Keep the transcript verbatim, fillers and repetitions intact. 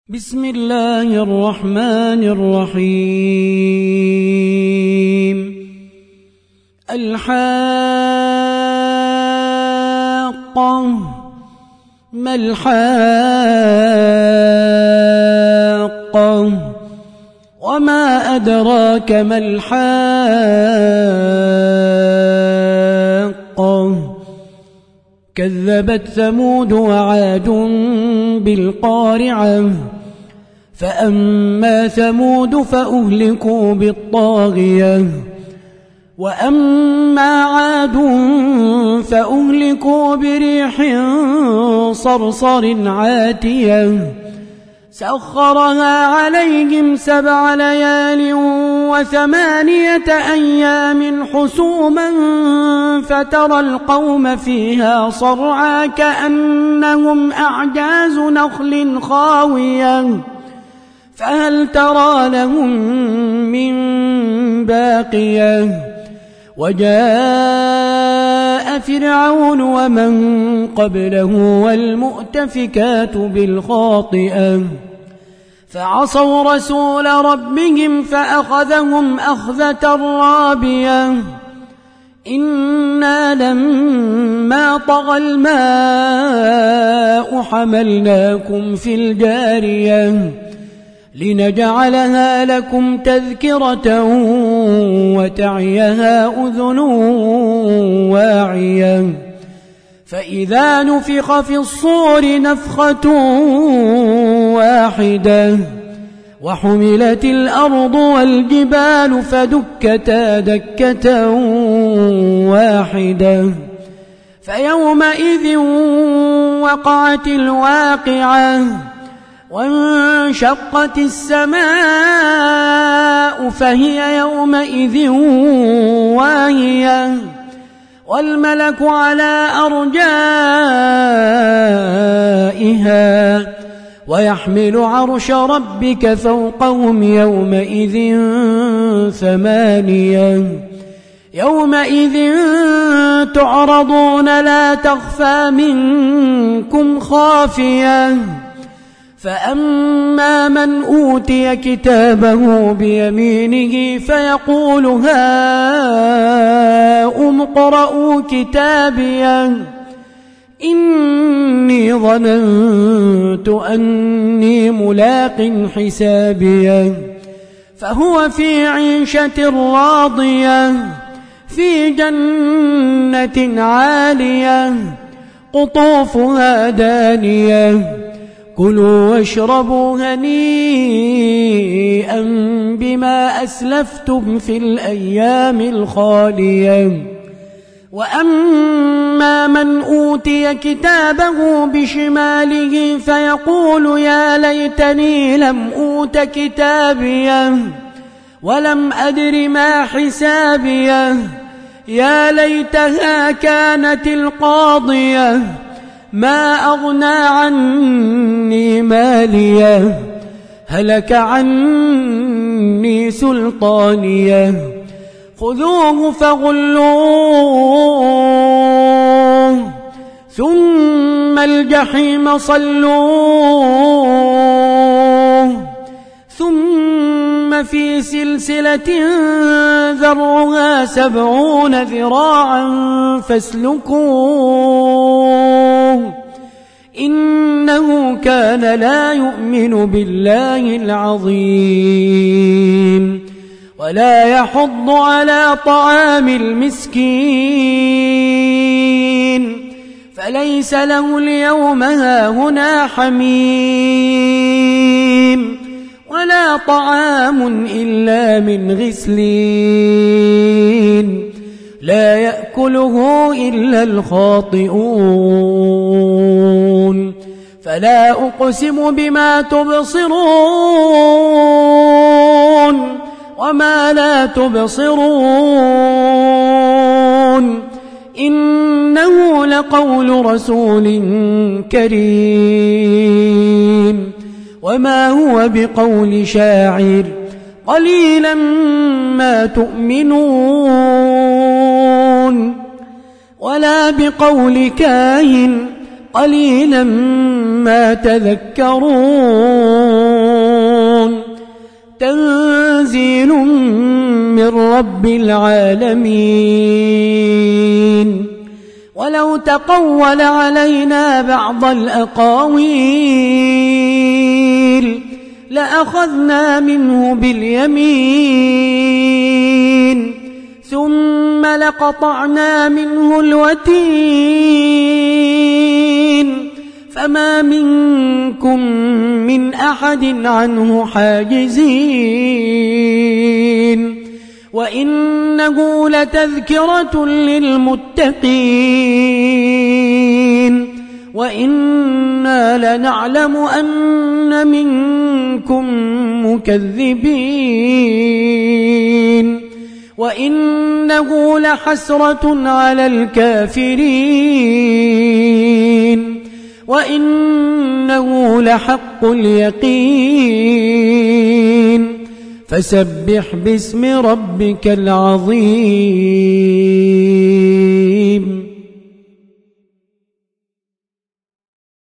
بسم الله الرحمن الرحيم. الحاقة ما الحاقة وما أدراك ما الحاقة كذبت ثمود وعاد بالقارعة فأما ثمود فأهلكوا بالطاغية وأما عاد فأهلكوا بريح صرصر عاتية سخرها عليهم سبع ليال وثمانية أيام حسوما فترى القوم فيها صرعى كأنهم أعجاز نخل خاوية فهل ترى لهم من باقية وجاء فرعون ومن قبله والمؤتفكات بالخاطئة فعصوا رسول ربهم فأخذهم أخذة رابية إنا لما طغى الماء حملناكم في الجارية لنجعلها لكم تذكرة وتعيها أذن واعية فإذا نفخ في الصور نفخة واحدة وحملت الأرض والجبال فدكتا دكة واحدة فيومئذ وقعت الواقعة وانشقت السماء فهي يومئذ واهية والملك على أرجائها ويحمل عرش ربك فوقهم يومئذ ثمانية يومئذ تعرضون لا تخفى منكم خافية فأما من أوتي كتابه بيمينه فيقول هاؤم اقرءوا كتابيه إني ظننت أني ملاق حسابيه فهو في عيشة راضية في جنة عالية قطوفها دانية كلوا واشربوا هنيئا بما أسلفتم في الأيام الخالية وأما من أوتي كتابه بشماله فيقول يا ليتني لم أوت كتابيه ولم أدر ما حسابيه يا ليتها كانت القاضية ما أغنى عني ماليه هلك عني سلطانيه خذوه فغلوه ثم الجحيم صلوه ثم في سلسلة ذرعها سبعون ذراعا فاسلكوه إنه كان لا يؤمن بالله العظيم ولا يحض على طعام المسكين فليس له اليوم هاهنا حميم ولا طعام إلا من غسلين لا يأكله إلا الخاطئون فلا أقسم بما تبصرون وما لا تبصرون إنه لقول رسول كريم وما هو بقول شاعر قليلا ما تؤمنون ولا بقول كاهن قليلا ما تذكرون تنزيل من رب العالمين ولو تقول علينا بعض الأقاويل لأخذنا منه باليمين ثم لقطعنا منه الوتين فما منكم من أحد عنه حاجزين وإنه لتذكرة للمتقين وإنا لنعلم أن منكم مكذبين وإنه لحسرة على الكافرين وإنه لحق اليقين فسبح باسم ربك العظيم